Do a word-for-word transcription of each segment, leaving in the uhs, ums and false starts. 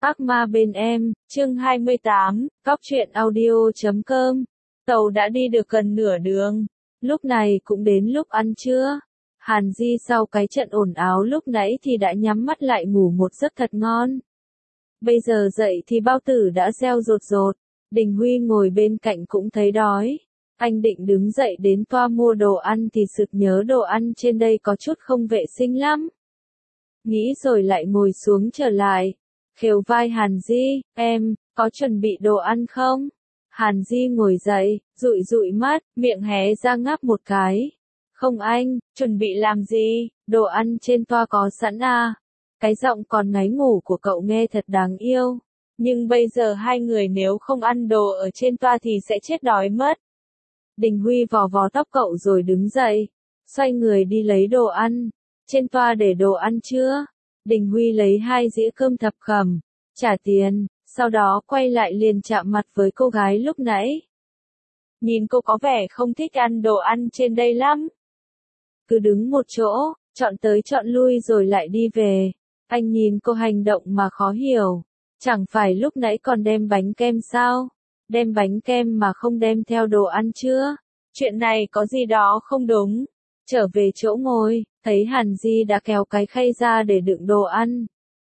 Ác ma bên em, chương hai mươi tám, cóc truyện audio chấm com. Tàu đã đi được gần nửa đường. Lúc này cũng đến lúc ăn trưa. Hàn Di sau cái trận ồn ào lúc nãy thì đã nhắm mắt lại ngủ một giấc thật ngon. Bây giờ dậy thì bao tử đã reo rột rột. Đình Huy ngồi bên cạnh cũng thấy đói. Anh định đứng dậy đến toa mua đồ ăn thì sực nhớ đồ ăn trên đây có chút không vệ sinh lắm. Nghĩ rồi lại ngồi xuống trở lại. Khều vai Hàn Di, em, có chuẩn bị đồ ăn không? Hàn Di ngồi dậy, dụi dụi mắt, miệng hé ra ngáp một cái. Không anh, chuẩn bị làm gì, đồ ăn trên toa có sẵn à? Cái giọng còn ngáy ngủ của cậu nghe thật đáng yêu. Nhưng bây giờ hai người nếu không ăn đồ ở trên toa thì sẽ chết đói mất. Đình Huy vò vò tóc cậu rồi đứng dậy, xoay người đi lấy đồ ăn. Trên toa để đồ ăn chưa? Đình Huy lấy hai dĩa cơm thập cẩm, trả tiền, sau đó quay lại liền chạm mặt với cô gái lúc nãy. Nhìn cô có vẻ không thích ăn đồ ăn trên đây lắm. Cứ đứng một chỗ, chọn tới chọn lui rồi lại đi về. Anh nhìn cô hành động mà khó hiểu. Chẳng phải lúc nãy còn đem bánh kem sao? Đem bánh kem mà không đem theo đồ ăn chưa? Chuyện này có gì đó không đúng. Trở về chỗ ngồi, thấy Hàn Di đã kéo cái khay ra để đựng đồ ăn.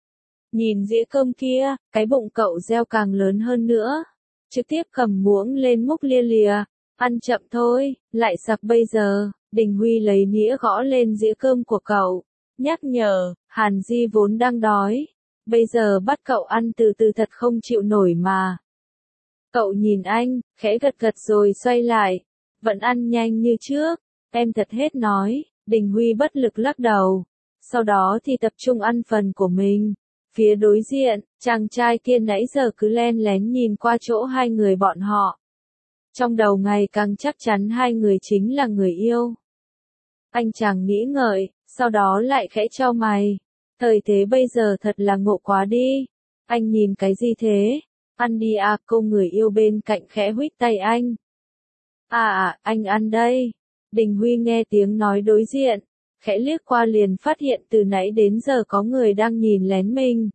Nhìn dĩa cơm kia, cái bụng cậu reo càng lớn hơn nữa. Trực tiếp cầm muỗng lên múc lia lìa. Ăn chậm thôi, lại sặc bây giờ. Đình Huy lấy nĩa gõ lên dĩa cơm của cậu. Nhắc nhở, Hàn Di vốn đang đói. Bây giờ bắt cậu ăn từ từ thật không chịu nổi mà. Cậu nhìn anh, khẽ gật gật rồi xoay lại. Vẫn ăn nhanh như trước. Em thật hết nói. Đình Huy bất lực lắc đầu. Sau đó thì tập trung ăn phần của mình. Phía đối diện, chàng trai kia nãy giờ cứ len lén nhìn qua chỗ hai người bọn họ. Trong đầu ngày càng chắc chắn hai người chính là người yêu. Anh chàng nghĩ ngợi, sau đó lại khẽ chau mày. Thời thế bây giờ thật là ngộ quá đi. Anh nhìn cái gì thế? Ăn đi à, cô người yêu bên cạnh khẽ huýt tay anh. À à, anh ăn đây. Đình Huy nghe tiếng nói đối diện, khẽ liếc qua liền phát hiện từ nãy đến giờ có người đang nhìn lén mình.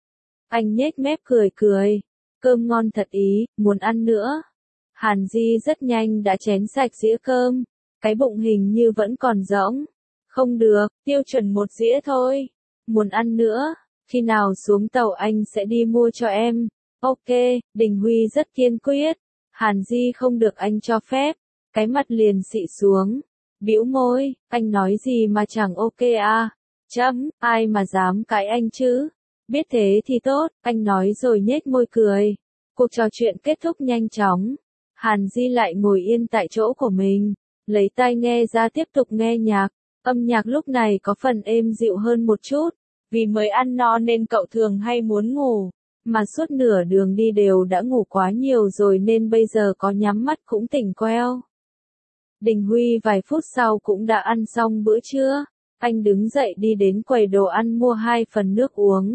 Anh nhếch mép cười cười, cơm ngon thật ý, muốn ăn nữa. Hàn Di rất nhanh đã chén sạch dĩa cơm, cái bụng hình như vẫn còn rỗng. Không được, tiêu chuẩn một dĩa thôi. Muốn ăn nữa, khi nào xuống tàu anh sẽ đi mua cho em. Ok, Đình Huy rất kiên quyết. Hàn Di không được anh cho phép. Cái mặt liền xị xuống, bĩu môi, anh nói gì mà chẳng ok à, chấm, ai mà dám cãi anh chứ, biết thế thì tốt, anh nói rồi nhếch môi cười. Cuộc trò chuyện kết thúc nhanh chóng, Hàn Di lại ngồi yên tại chỗ của mình, lấy tai nghe ra tiếp tục nghe nhạc, âm nhạc lúc này có phần êm dịu hơn một chút, vì mới ăn no nên cậu thường hay muốn ngủ. Mà suốt nửa đường đi đều đã ngủ quá nhiều rồi nên bây giờ có nhắm mắt cũng tỉnh queo. Đình Huy vài phút sau cũng đã ăn xong bữa trưa, anh đứng dậy đi đến quầy đồ ăn mua hai phần nước uống.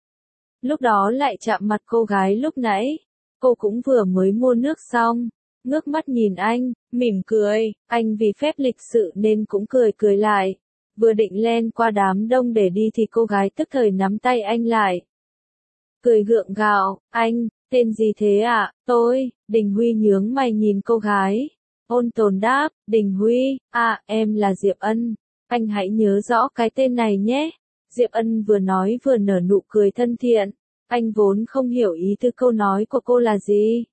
Lúc đó lại chạm mặt cô gái lúc nãy, cô cũng vừa mới mua nước xong, ngước mắt nhìn anh, mỉm cười, anh vì phép lịch sự nên cũng cười cười lại. Vừa định len qua đám đông để đi thì cô gái tức thời nắm tay anh lại. Cười gượng gạo, anh, tên gì thế ạ? À? Tôi, Đình Huy nhướng mày nhìn cô gái. Ôn tồn đáp, Đình Huy, à, em là Diệp Ân, anh hãy nhớ rõ cái tên này nhé. Diệp Ân vừa nói vừa nở nụ cười thân thiện, anh vốn không hiểu ý tứ câu nói của cô là gì.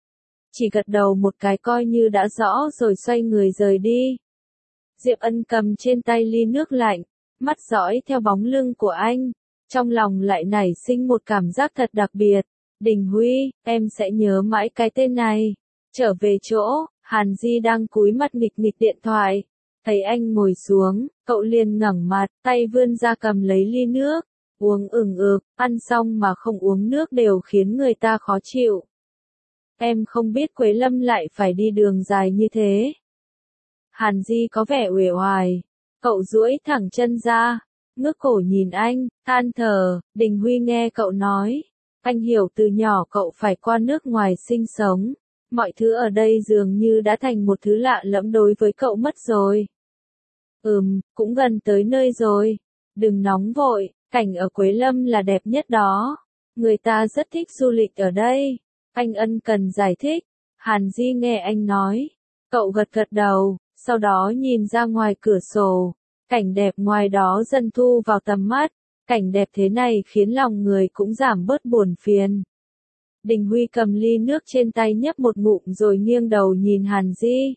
Chỉ gật đầu một cái coi như đã rõ rồi xoay người rời đi. Diệp Ân cầm trên tay ly nước lạnh, mắt dõi theo bóng lưng của anh, trong lòng lại nảy sinh một cảm giác thật đặc biệt. Đình Huy, em sẽ nhớ mãi cái tên này. Trở về chỗ, Hàn Di đang cúi mặt nghịch nghịch điện thoại. Thấy anh ngồi xuống, cậu liền ngẩng mặt, tay vươn ra cầm lấy ly nước. Uống ửng ực, ăn xong mà không uống nước đều khiến người ta khó chịu. Em không biết Quế Lâm lại phải đi đường dài như thế. Hàn Di có vẻ uể oải. Cậu duỗi thẳng chân ra, ngước cổ nhìn anh, than thở. Đình Huy nghe cậu nói. Anh hiểu từ nhỏ cậu phải qua nước ngoài sinh sống. Mọi thứ ở đây dường như đã thành một thứ lạ lẫm đối với cậu mất rồi. Ừm, cũng gần tới nơi rồi. Đừng nóng vội, cảnh ở Quế Lâm là đẹp nhất đó. Người ta rất thích du lịch ở đây. Anh ân cần giải thích. Hàn Di nghe anh nói. Cậu gật gật đầu, sau đó nhìn ra ngoài cửa sổ. Cảnh đẹp ngoài đó dần thu vào tầm mắt. Cảnh đẹp thế này khiến lòng người cũng giảm bớt buồn phiền. Đình Huy cầm ly nước trên tay nhấp một ngụm rồi nghiêng đầu nhìn Hàn Di.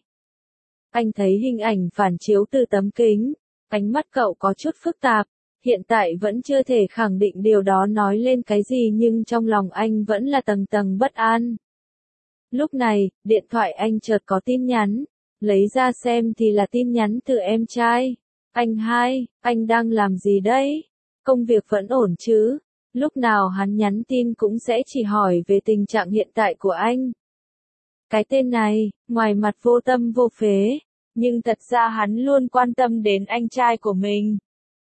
Anh thấy hình ảnh phản chiếu từ tấm kính. Ánh mắt cậu có chút phức tạp. Hiện tại vẫn chưa thể khẳng định điều đó nói lên cái gì nhưng trong lòng anh vẫn là tầng tầng bất an. Lúc này, điện thoại anh chợt có tin nhắn. Lấy ra xem thì là tin nhắn từ em trai. Anh hai, anh đang làm gì đấy? Công việc vẫn ổn chứ? Lúc nào hắn nhắn tin cũng sẽ chỉ hỏi về tình trạng hiện tại của anh. Cái tên này, ngoài mặt vô tâm vô phế, nhưng thật ra hắn luôn quan tâm đến anh trai của mình.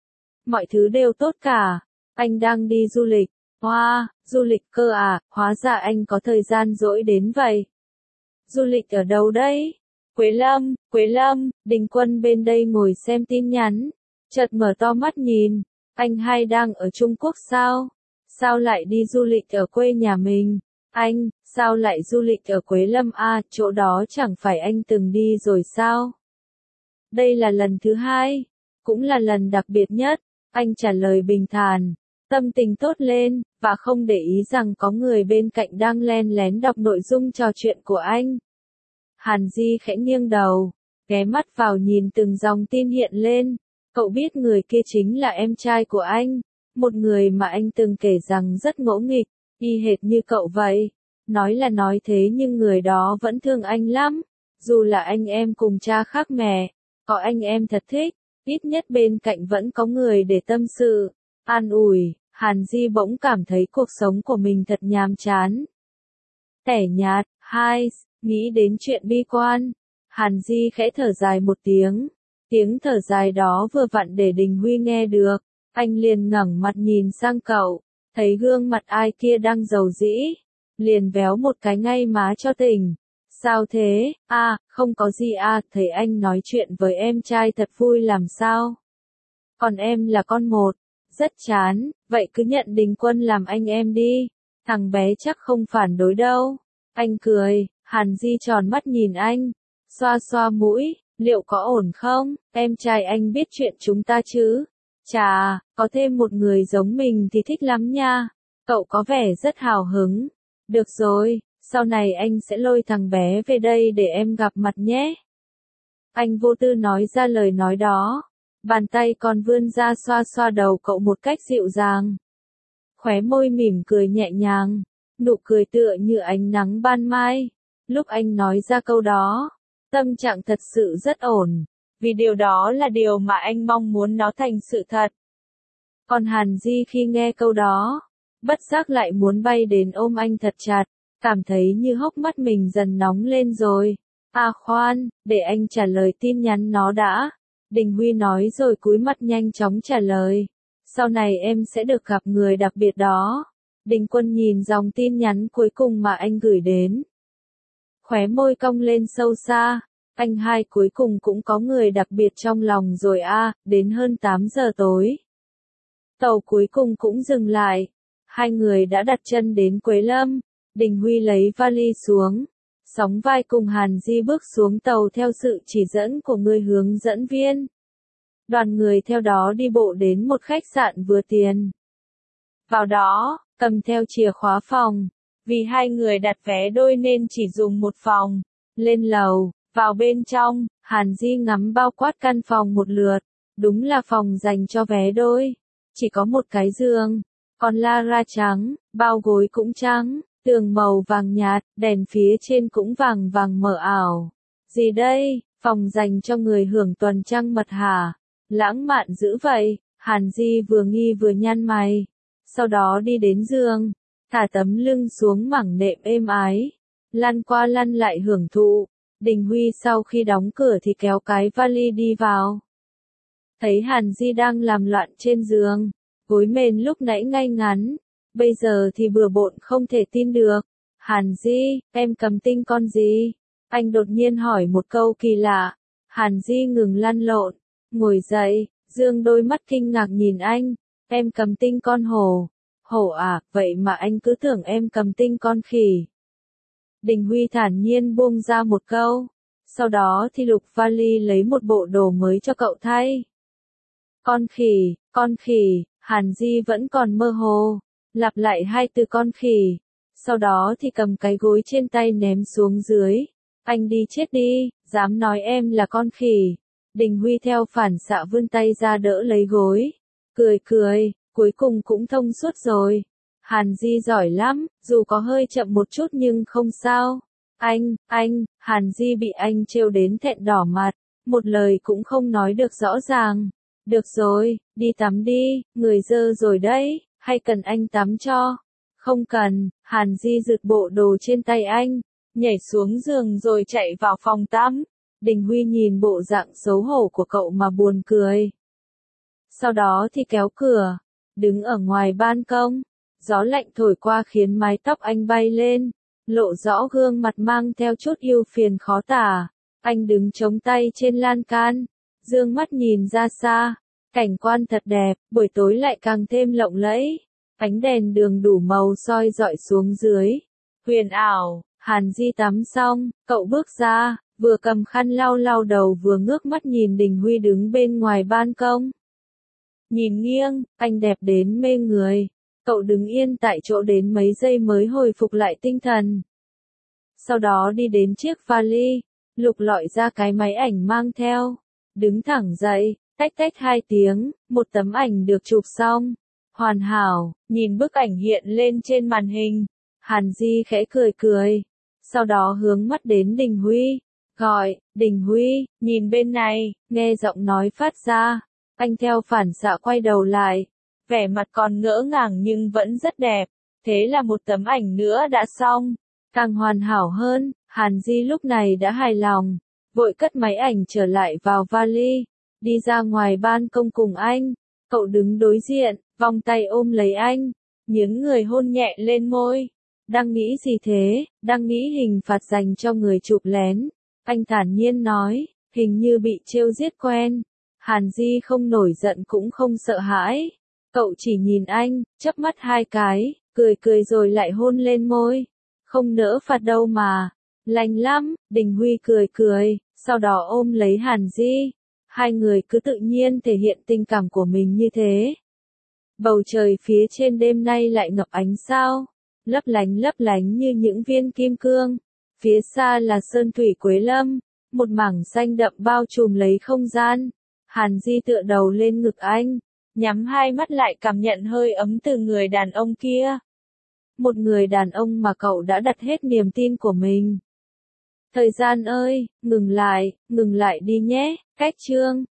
Mọi thứ đều tốt cả. Anh đang đi du lịch. Wow, du lịch cơ à, hóa ra anh có thời gian rỗi đến vậy. Du lịch ở đâu đấy? Quế Lâm, Quế Lâm, Đình Quân bên đây ngồi xem tin nhắn. Chợt mở to mắt nhìn. Anh hai đang ở Trung Quốc sao? Sao lại đi du lịch ở quê nhà mình? Anh, sao lại du lịch ở Quế Lâm à, chỗ đó chẳng phải anh từng đi rồi sao? Đây là lần thứ hai, cũng là lần đặc biệt nhất. Anh trả lời bình thản, tâm tình tốt lên, và không để ý rằng có người bên cạnh đang len lén đọc nội dung trò chuyện của anh. Hàn Di khẽ nghiêng đầu, ghé mắt vào nhìn từng dòng tin hiện lên. Cậu biết người kia chính là em trai của anh, một người mà anh từng kể rằng rất ngỗ nghịch, y hệt như cậu vậy. Nói là nói thế nhưng người đó vẫn thương anh lắm, dù là anh em cùng cha khác mẹ, có anh em thật thích. Ít nhất bên cạnh vẫn có người để tâm sự, an ủi. Hàn Di bỗng cảm thấy cuộc sống của mình thật nhàm chán. Tẻ nhạt, hai, nghĩ đến chuyện bi quan. Hàn Di khẽ thở dài một tiếng. Tiếng thở dài đó vừa vặn để Đình Huy nghe được. Anh liền ngẩng mặt nhìn sang cậu, thấy gương mặt ai kia đang rầu rĩ. Liền véo một cái ngay má cho tỉnh. Sao thế? À, không có gì à, thấy anh nói chuyện với em trai thật vui làm sao? Còn em là con một, rất chán, vậy cứ nhận Đình Quân làm anh em đi, thằng bé chắc không phản đối đâu. Anh cười, Hàn Di tròn mắt nhìn anh, xoa xoa mũi, liệu có ổn không? Em trai anh biết chuyện chúng ta chứ? Chà, có thêm một người giống mình thì thích lắm nha. Cậu có vẻ rất hào hứng. Được rồi. Sau này anh sẽ lôi thằng bé về đây để em gặp mặt nhé. Anh vô tư nói ra lời nói đó. Bàn tay còn vươn ra xoa xoa đầu cậu một cách dịu dàng. Khóe môi mỉm cười nhẹ nhàng. Nụ cười tựa như ánh nắng ban mai. Lúc anh nói ra câu đó, tâm trạng thật sự rất ổn. Vì điều đó là điều mà anh mong muốn nó thành sự thật. Còn Hàn Di khi nghe câu đó, bất giác lại muốn bay đến ôm anh thật chặt. Cảm thấy như hốc mắt mình dần nóng lên rồi. À khoan, để anh trả lời tin nhắn nó đã. Đình Huy nói rồi cúi mặt nhanh chóng trả lời. Sau này em sẽ được gặp người đặc biệt đó. Đình Quân nhìn dòng tin nhắn cuối cùng mà anh gửi đến. Khóe môi cong lên sâu xa. Anh hai cuối cùng cũng có người đặc biệt trong lòng rồi à, đến hơn tám giờ tối. Tàu cuối cùng cũng dừng lại. Hai người đã đặt chân đến Quế Lâm. Đình Huy lấy vali xuống, sóng vai cùng Hàn Di bước xuống tàu theo sự chỉ dẫn của người hướng dẫn viên. Đoàn người theo đó đi bộ đến một khách sạn vừa tiền. Vào đó, cầm theo chìa khóa phòng, vì hai người đặt vé đôi nên chỉ dùng một phòng. Lên lầu, vào bên trong, Hàn Di ngắm bao quát căn phòng một lượt, đúng là phòng dành cho vé đôi. Chỉ có một cái giường, còn la ra trắng, bao gối cũng trắng. Tường màu vàng nhạt, đèn phía trên cũng vàng vàng mờ ảo. Gì đây, phòng dành cho người hưởng tuần trăng mật hả? Lãng mạn dữ vậy, Hàn Di vừa nghi vừa nhăn mày. Sau đó đi đến giường, thả tấm lưng xuống mảng nệm êm ái. Lăn qua lăn lại hưởng thụ. Đình Huy sau khi đóng cửa thì kéo cái vali đi vào. Thấy Hàn Di đang làm loạn trên giường, gối mền lúc nãy ngay ngắn. Bây giờ thì bừa bộn không thể tin được. Hàn Di, em cầm tinh con gì? Anh đột nhiên hỏi một câu kỳ lạ. Hàn Di ngừng lăn lộn, ngồi dậy, dương đôi mắt kinh ngạc nhìn anh. Em cầm tinh con hổ. Hổ à, vậy mà anh cứ tưởng em cầm tinh con khỉ. Đình Huy thản nhiên buông ra một câu. Sau đó thì lục vali lấy một bộ đồ mới cho cậu thay. Con khỉ, con khỉ, Hàn Di vẫn còn mơ hồ, lặp lại hai từ con khỉ. Sau đó thì cầm cái gối trên tay ném xuống dưới. Anh đi chết đi, dám nói em là con khỉ. Đình Huy theo phản xạ vươn tay ra đỡ lấy gối. Cười cười, cuối cùng cũng thông suốt rồi. Hàn Di giỏi lắm, dù có hơi chậm một chút nhưng không sao. Anh, anh, Hàn Di bị anh trêu đến thẹn đỏ mặt, một lời cũng không nói được rõ ràng. Được rồi, đi tắm đi, người dơ rồi đấy, hay cần anh tắm cho? Không cần, Hàn Di giựt bộ đồ trên tay anh, nhảy xuống giường rồi chạy vào phòng tắm. Đình Huy nhìn bộ dạng xấu hổ của cậu mà buồn cười. Sau đó thì kéo cửa, đứng ở ngoài ban công, gió lạnh thổi qua khiến mái tóc anh bay lên, lộ rõ gương mặt mang theo chút ưu phiền khó tả. Anh đứng chống tay trên lan can, dương mắt nhìn ra xa, cảnh quan thật đẹp, buổi tối lại càng thêm lộng lẫy, ánh đèn đường đủ màu soi rọi xuống dưới. Huyền ảo, Hàn Di tắm xong, cậu bước ra, vừa cầm khăn lau lau đầu vừa ngước mắt nhìn Đình Huy đứng bên ngoài ban công. Nhìn nghiêng, anh đẹp đến mê người. Cậu đứng yên tại chỗ đến mấy giây mới hồi phục lại tinh thần. Sau đó đi đến chiếc vali, lục lọi ra cái máy ảnh mang theo. Đứng thẳng dậy, tách tách hai tiếng, một tấm ảnh được chụp xong. Hoàn hảo, nhìn bức ảnh hiện lên trên màn hình. Hàn Di khẽ cười cười. Sau đó hướng mắt đến Đình Huy. Gọi, Đình Huy, nhìn bên này, nghe giọng nói phát ra. Anh theo phản xạ quay đầu lại. Vẻ mặt còn ngỡ ngàng nhưng vẫn rất đẹp. Thế là một tấm ảnh nữa đã xong. Càng hoàn hảo hơn, Hàn Di lúc này đã hài lòng. Vội cất máy ảnh trở lại vào vali. Đi ra ngoài ban công cùng anh. Cậu đứng đối diện, vòng tay ôm lấy anh. Nhướng người hôn nhẹ lên môi. Đang nghĩ gì thế? Đang nghĩ hình phạt dành cho người chụp lén. Anh thản nhiên nói, hình như bị trêu giết quen. Hàn Di không nổi giận cũng không sợ hãi. Cậu chỉ nhìn anh, chớp mắt hai cái, cười cười rồi lại hôn lên môi. Không nỡ phạt đâu mà. Lành lắm, Đình Huy cười cười, sau đó ôm lấy Hàn Di. Hai người cứ tự nhiên thể hiện tình cảm của mình như thế. Bầu trời phía trên đêm nay lại ngập ánh sao, lấp lánh lấp lánh như những viên kim cương. Phía xa là sơn thủy Quế Lâm, một mảng xanh đậm bao trùm lấy không gian. Hàn Di tựa đầu lên ngực anh, nhắm hai mắt lại cảm nhận hơi ấm từ người đàn ông kia. Một người đàn ông mà cậu đã đặt hết niềm tin của mình. Thời gian ơi, ngừng lại, ngừng lại đi nhé, cách chương.